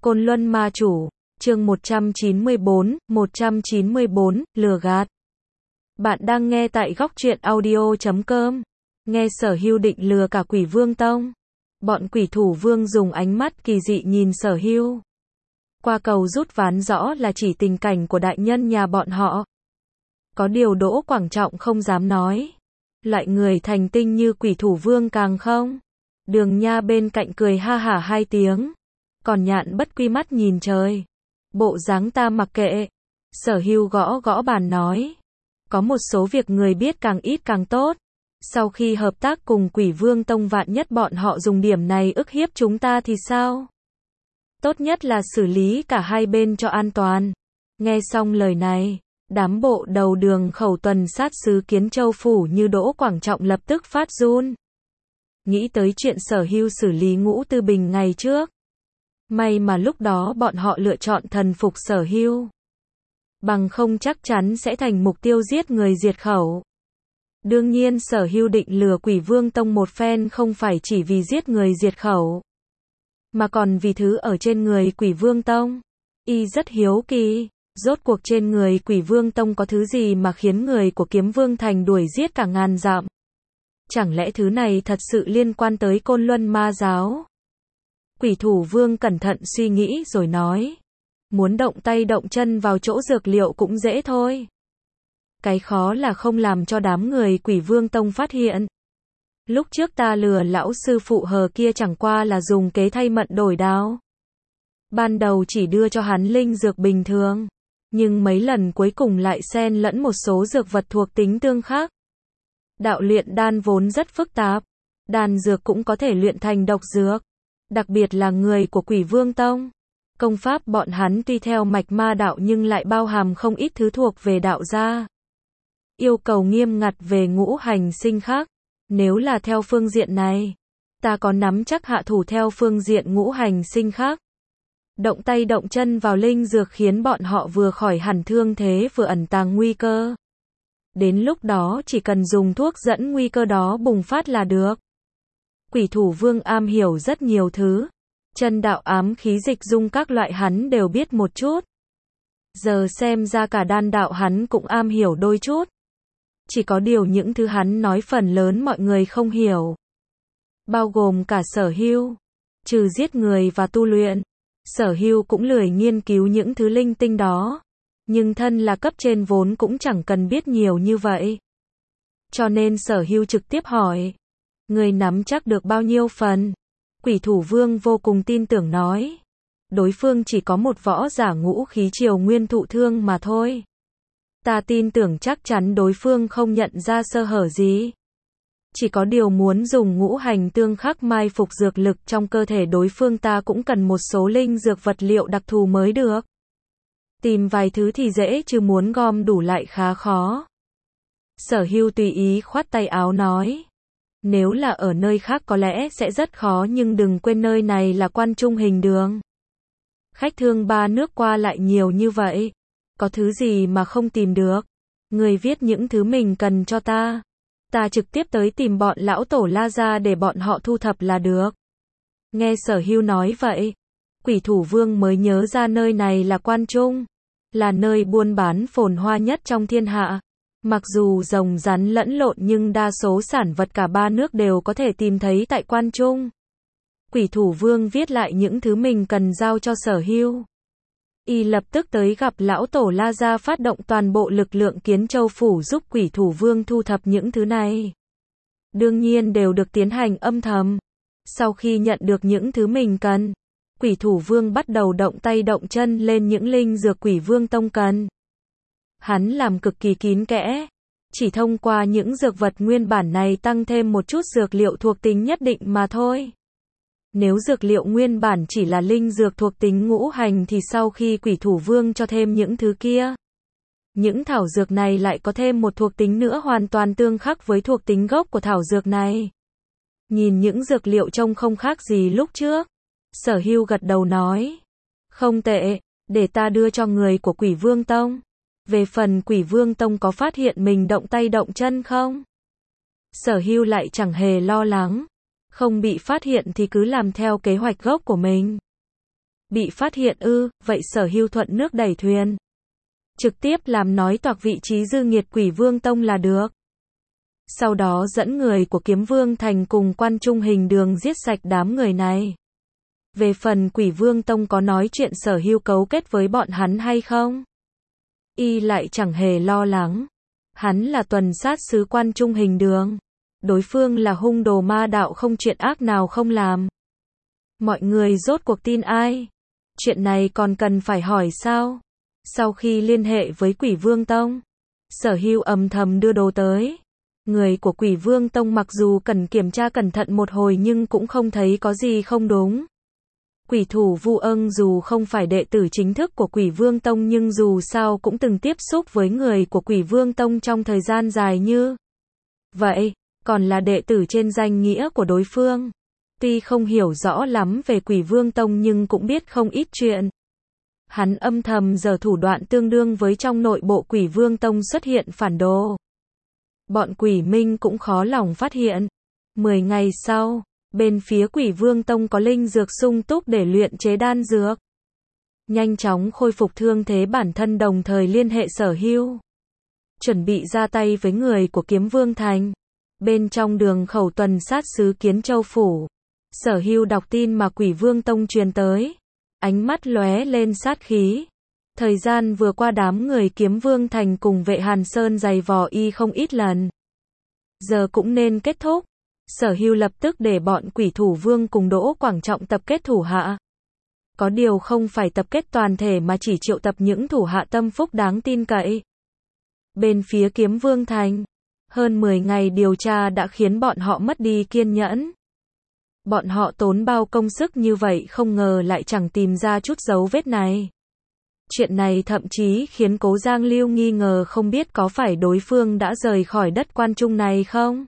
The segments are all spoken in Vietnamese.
Côn Luân Ma Chủ, chương 194, lừa gạt. Bạn đang nghe tại góc truyện audio.com. Nghe Sở Hưu định lừa cả Quỷ Vương Tông. Bọn quỷ thủ vương dùng ánh mắt kỳ dị nhìn Sở Hưu. Qua cầu rút ván rõ là chỉ tình cảnh của đại nhân nhà bọn họ. Có điều Đỗ Quảng Trọng không dám nói. Loại người thành tinh như quỷ thủ vương càng không. Đường Nha bên cạnh cười ha hả hai tiếng. Còn Nhạn bất quy mắt nhìn trời. Bộ dáng ta mặc kệ. Sở Hưu gõ gõ bàn nói. Có một số việc người biết càng ít càng tốt. Sau khi hợp tác cùng Quỷ Vương Tông vạn nhất bọn họ dùng điểm này ức hiếp chúng ta thì sao? Tốt nhất là xử lý cả hai bên cho an toàn. Nghe xong lời này, đám bộ đầu đường khẩu tuần sát sứ Kiến Châu Phủ như Đỗ Quảng Trọng lập tức phát run. Nghĩ tới chuyện Sở Hưu xử lý Ngũ Tư Bình ngày trước. May mà lúc đó bọn họ lựa chọn thần phục Sở Hưu. Bằng không chắc chắn sẽ thành mục tiêu giết người diệt khẩu. Đương nhiên Sở Hưu định lừa Quỷ Vương Tông một phen không phải chỉ vì giết người diệt khẩu, mà còn vì thứ ở trên người Quỷ Vương Tông. Y rất hiếu kỳ, rốt cuộc trên người Quỷ Vương Tông có thứ gì mà khiến người của Kiếm Vương Thành đuổi giết cả ngàn dặm. Chẳng lẽ thứ này thật sự liên quan tới Côn Luân Ma Giáo? Quỷ thủ vương cẩn thận suy nghĩ rồi nói. Muốn động tay động chân vào chỗ dược liệu cũng dễ thôi. Cái khó là không làm cho đám người Quỷ Vương Tông phát hiện. Lúc trước ta lừa lão sư phụ hờ kia chẳng qua là dùng kế thay mận đổi đao. Ban đầu chỉ đưa cho hắn linh dược bình thường. Nhưng mấy lần cuối cùng lại xen lẫn một số dược vật thuộc tính tương khắc. Đạo luyện đan vốn rất phức tạp. Đan dược cũng có thể luyện thành độc dược. Đặc biệt là người của Quỷ Vương Tông. Công pháp bọn hắn tuy theo mạch ma đạo nhưng lại bao hàm không ít thứ thuộc về đạo gia. Yêu cầu nghiêm ngặt về ngũ hành sinh khắc. Nếu là theo phương diện này, ta có nắm chắc hạ thủ theo phương diện ngũ hành sinh khắc. Động tay động chân vào linh dược khiến bọn họ vừa khỏi hẳn thương thế vừa ẩn tàng nguy cơ. Đến lúc đó chỉ cần dùng thuốc dẫn nguy cơ đó bùng phát là được. Quỷ thủ vương am hiểu rất nhiều thứ. Chân đạo ám khí dịch dung các loại hắn đều biết một chút. Giờ xem ra cả đan đạo hắn cũng am hiểu đôi chút. Chỉ có điều những thứ hắn nói phần lớn mọi người không hiểu. Bao gồm cả Sở Hưu. Trừ giết người và tu luyện, Sở Hưu cũng lười nghiên cứu những thứ linh tinh đó. Nhưng thân là cấp trên vốn cũng chẳng cần biết nhiều như vậy. Cho nên Sở Hưu trực tiếp hỏi. Người nắm chắc được bao nhiêu phần? Quỷ thủ vương vô cùng tin tưởng nói. Đối phương chỉ có một võ giả ngũ khí triều nguyên thụ thương mà thôi. Ta tin tưởng chắc chắn đối phương không nhận ra sơ hở gì. Chỉ có điều muốn dùng ngũ hành tương khắc mai phục dược lực trong cơ thể đối phương ta cũng cần một số linh dược vật liệu đặc thù mới được. Tìm vài thứ thì dễ chứ muốn gom đủ lại khá khó. Sở Hưu tùy ý khoát tay áo nói. Nếu là ở nơi khác có lẽ sẽ rất khó nhưng đừng quên nơi này là Quan Trung Hình Đường. Khách thương ba nước qua lại nhiều như vậy. Có thứ gì mà không tìm được. Người viết những thứ mình cần cho ta. Ta trực tiếp tới tìm bọn lão tổ La Gia để bọn họ thu thập là được. Nghe Sở Hưu nói vậy. Quỷ thủ vương mới nhớ ra nơi này là Quan Trung. Là nơi buôn bán phồn hoa nhất trong thiên hạ. Mặc dù rồng rắn lẫn lộn nhưng đa số sản vật cả ba nước đều có thể tìm thấy tại Quan Trung. Quỷ thủ vương viết lại những thứ mình cần giao cho Sở Hưu. Y lập tức tới gặp lão tổ La Gia phát động toàn bộ lực lượng Kiến Châu Phủ giúp quỷ thủ vương thu thập những thứ này. Đương nhiên đều được tiến hành âm thầm. Sau khi nhận được những thứ mình cần, quỷ thủ vương bắt đầu động tay động chân lên những linh dược Quỷ Vương Tông cần. Hắn làm cực kỳ kín kẽ. Chỉ thông qua những dược vật nguyên bản này tăng thêm một chút dược liệu thuộc tính nhất định mà thôi. Nếu dược liệu nguyên bản chỉ là linh dược thuộc tính ngũ hành thì sau khi quỷ thủ vương cho thêm những thứ kia, những thảo dược này lại có thêm một thuộc tính nữa hoàn toàn tương khắc với thuộc tính gốc của thảo dược này. Nhìn những dược liệu trông không khác gì lúc trước. Sở Hưu gật đầu nói. Không tệ, để ta đưa cho người của Quỷ Vương Tông. Về phần Quỷ Vương Tông có phát hiện mình động tay động chân không? Sở Hưu lại chẳng hề lo lắng. Không bị phát hiện thì cứ làm theo kế hoạch gốc của mình. Bị phát hiện ư, vậy Sở Hưu thuận nước đẩy thuyền. Trực tiếp làm nói toạc vị trí dư nghiệt Quỷ Vương Tông là được. Sau đó dẫn người của Kiếm Vương Thành cùng Quan Trung Hình Đường giết sạch đám người này. Về phần Quỷ Vương Tông có nói chuyện Sở Hưu cấu kết với bọn hắn hay không? Y lại chẳng hề lo lắng. Hắn là tuần sát sứ Quan Trung Hình Đường. Đối phương là hung đồ ma đạo không chuyện ác nào không làm. Mọi người rốt cuộc tin ai? Chuyện này còn cần phải hỏi sao? Sau khi liên hệ với Quỷ Vương Tông, Sở Hưu âm thầm đưa đồ tới. Người của Quỷ Vương Tông mặc dù cần kiểm tra cẩn thận một hồi nhưng cũng không thấy có gì không đúng. Quỷ thủ Vu Âng dù không phải đệ tử chính thức của Quỷ Vương Tông nhưng dù sao cũng từng tiếp xúc với người của Quỷ Vương Tông trong thời gian dài như vậy, còn là đệ tử trên danh nghĩa của đối phương. Tuy không hiểu rõ lắm về Quỷ Vương Tông nhưng cũng biết không ít chuyện. Hắn âm thầm giở thủ đoạn tương đương với trong nội bộ Quỷ Vương Tông xuất hiện phản đồ. Bọn Quỷ Minh cũng khó lòng phát hiện. 10 ngày sau, bên phía Quỷ Vương Tông có linh dược sung túc để luyện chế đan dược. Nhanh chóng khôi phục thương thế bản thân đồng thời liên hệ Sở Hưu. Chuẩn bị ra tay với người của Kiếm Vương Thành. Bên trong đường khẩu tuần sát sứ Kiến Châu Phủ, Sở Hưu đọc tin mà Quỷ Vương Tông truyền tới. Ánh mắt lóe lên sát khí. Thời gian vừa qua đám người Kiếm Vương Thành cùng vệ Hàn Sơn giày vò y không ít lần. Giờ cũng nên kết thúc. Sở Hưu lập tức để bọn Quỷ Thủ Vương cùng Đỗ Quảng Trọng tập kết thủ hạ. Có điều không phải tập kết toàn thể mà chỉ triệu tập những thủ hạ tâm phúc đáng tin cậy. Bên phía Kiếm Vương Thành, hơn 10 ngày điều tra đã khiến bọn họ mất đi kiên nhẫn. Bọn họ tốn bao công sức như vậy không ngờ lại chẳng tìm ra chút dấu vết này. Chuyện này thậm chí khiến Cố Giang Lưu nghi ngờ không biết có phải đối phương đã rời khỏi đất Quan Trung này không?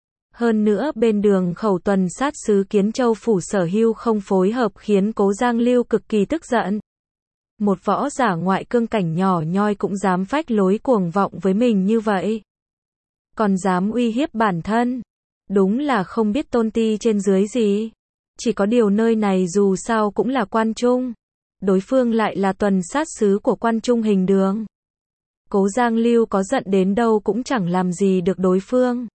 Hơn nữa bên đường khẩu tuần sát sứ Kiến Châu Phủ Sở Hưu không phối hợp khiến Cố Giang Lưu cực kỳ tức giận. Một võ giả ngoại cương cảnh nhỏ nhoi cũng dám phách lối cuồng vọng với mình như vậy. Còn dám uy hiếp bản thân. Đúng là không biết tôn ti trên dưới gì. Chỉ có điều nơi này dù sao cũng là Quan Trung. Đối phương lại là tuần sát sứ của Quan Trung Hình Đường. Cố Giang Lưu có giận đến đâu cũng chẳng làm gì được đối phương.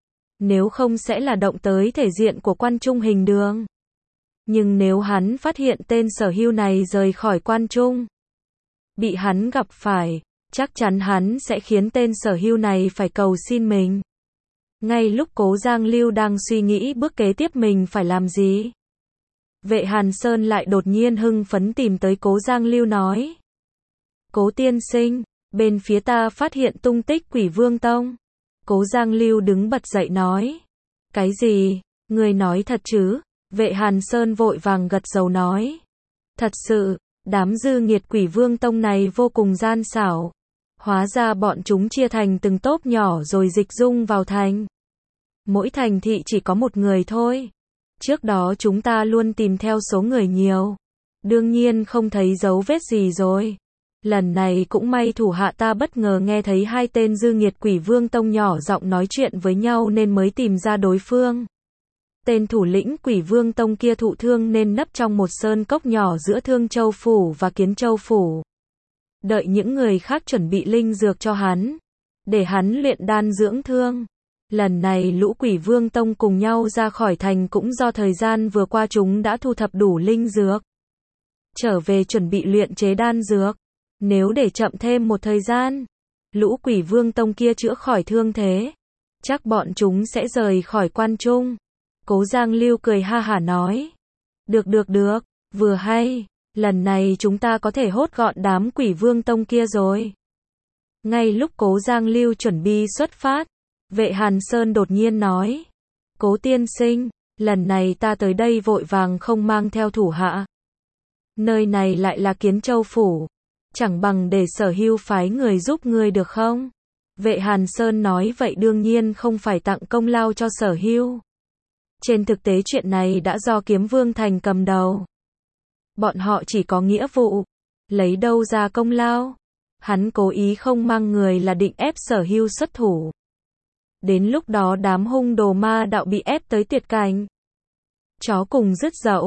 Nếu không sẽ là động tới thể diện của Quan Trung Hình Đường. Nhưng nếu hắn phát hiện tên Sở Hưu này rời khỏi Quan Trung, bị hắn gặp phải, chắc chắn hắn sẽ khiến tên Sở Hưu này phải cầu xin mình. Ngay lúc Cố Giang Lưu đang suy nghĩ bước kế tiếp mình phải làm gì, vệ Hàn Sơn lại đột nhiên hưng phấn tìm tới Cố Giang Lưu nói. Cố tiên sinh, bên phía ta phát hiện tung tích Quỷ Vương Tông. Cố Giang Lưu đứng bật dậy nói. Cái gì? Ngươi nói thật chứ? Vệ Hàn Sơn vội vàng gật đầu nói. Thật sự, đám dư nghiệt Quỷ Vương Tông này vô cùng gian xảo. Hóa ra bọn chúng chia thành từng tốp nhỏ rồi dịch dung vào thành. Mỗi thành thị chỉ có một người thôi. Trước đó chúng ta luôn tìm theo số người nhiều. Đương nhiên không thấy dấu vết gì rồi. Lần này cũng may thủ hạ ta bất ngờ nghe thấy hai tên dư nghiệt Quỷ Vương Tông nhỏ giọng nói chuyện với nhau nên mới tìm ra đối phương. Tên thủ lĩnh Quỷ Vương Tông kia thụ thương nên nấp trong một sơn cốc nhỏ giữa Thương Châu Phủ và Kiến Châu Phủ. Đợi những người khác chuẩn bị linh dược cho hắn, để hắn luyện đan dưỡng thương. Lần này lũ Quỷ Vương Tông cùng nhau ra khỏi thành cũng do thời gian vừa qua chúng đã thu thập đủ linh dược. Trở về chuẩn bị luyện chế đan dược. Nếu để chậm thêm một thời gian, lũ Quỷ Vương Tông kia chữa khỏi thương thế, chắc bọn chúng sẽ rời khỏi Quan Trung. Cố Giang Lưu cười ha hả nói. Được, vừa hay, lần này chúng ta có thể hốt gọn đám Quỷ Vương Tông kia rồi. Ngay lúc Cố Giang Lưu chuẩn bị xuất phát, vệ Hàn Sơn đột nhiên nói. Cố tiên sinh, lần này ta tới đây vội vàng không mang theo thủ hạ. Nơi này lại là Kiến Châu Phủ. Chẳng bằng để Sở Hưu phái người giúp ngươi được không? Vệ Hàn Sơn nói vậy đương nhiên không phải tặng công lao cho Sở Hưu. Trên thực tế chuyện này đã do Kiếm Vương Thành cầm đầu. Bọn họ chỉ có nghĩa vụ. Lấy đâu ra công lao? Hắn cố ý không mang người là định ép Sở Hưu xuất thủ. Đến lúc đó đám hung đồ ma đạo bị ép tới tuyệt cảnh. Chó cùng rứt dậu,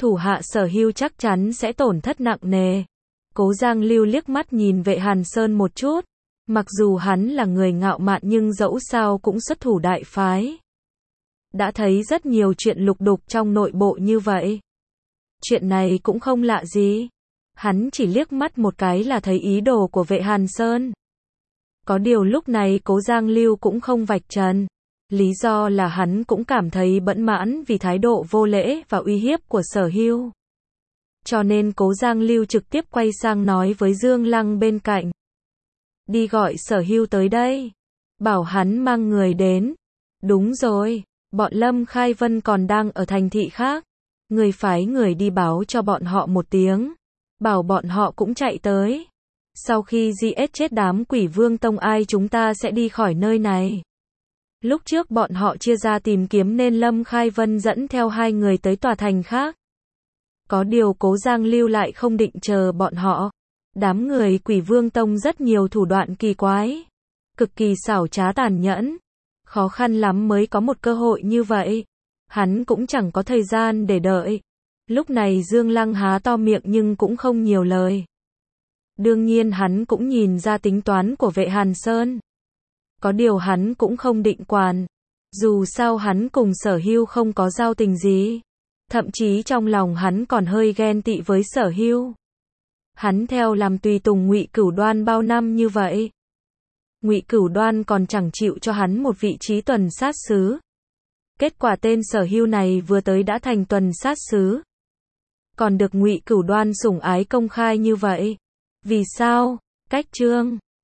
thủ hạ Sở Hưu chắc chắn sẽ tổn thất nặng nề. Cố Giang Lưu liếc mắt nhìn Vệ Hàn Sơn một chút. Mặc dù hắn là người ngạo mạn nhưng dẫu sao cũng xuất thủ đại phái. Đã thấy rất nhiều chuyện lục đục trong nội bộ như vậy. Chuyện này cũng không lạ gì. Hắn chỉ liếc mắt một cái là thấy ý đồ của Vệ Hàn Sơn. Có điều lúc này Cố Giang Lưu cũng không vạch trần. Lý do là hắn cũng cảm thấy bẫn mãn vì thái độ vô lễ và uy hiếp của Sở Hưu. Cho nên Cố Giang Lưu trực tiếp quay sang nói với Dương Lăng bên cạnh. Đi gọi Sở Hưu tới đây. Bảo hắn mang người đến. Đúng rồi, bọn Lâm Khai Vân còn đang ở thành thị khác. Người phái người đi báo cho bọn họ một tiếng. Bảo bọn họ cũng chạy tới. Sau khi giết chết đám Quỷ Vương Tông ai chúng ta sẽ đi khỏi nơi này. Lúc trước bọn họ chia ra tìm kiếm nên Lâm Khai Vân dẫn theo 2 người tới tòa thành khác. Có điều Cố Giang Lưu lại không định chờ bọn họ. Đám người Quỷ Vương Tông rất nhiều thủ đoạn kỳ quái. Cực kỳ xảo trá tàn nhẫn. Khó khăn lắm mới có một cơ hội như vậy. Hắn cũng chẳng có thời gian để đợi. Lúc này Dương Lăng há to miệng nhưng cũng không nhiều lời. Đương nhiên hắn cũng nhìn ra tính toán của Vệ Hàn Sơn. Có điều hắn cũng không định quản. Dù sao hắn cùng Sở Hưu không có giao tình gì. Thậm chí trong lòng hắn còn hơi ghen tị với Sở Hưu. Hắn theo làm tùy tùng Ngụy Cửu Đoan bao năm như vậy. Ngụy Cửu Đoan còn chẳng chịu cho hắn một vị trí tuần sát sứ. Kết quả tên Sở Hưu này vừa tới đã thành tuần sát sứ. Còn được Ngụy Cửu Đoan sủng ái công khai như vậy. Vì sao? Cách chương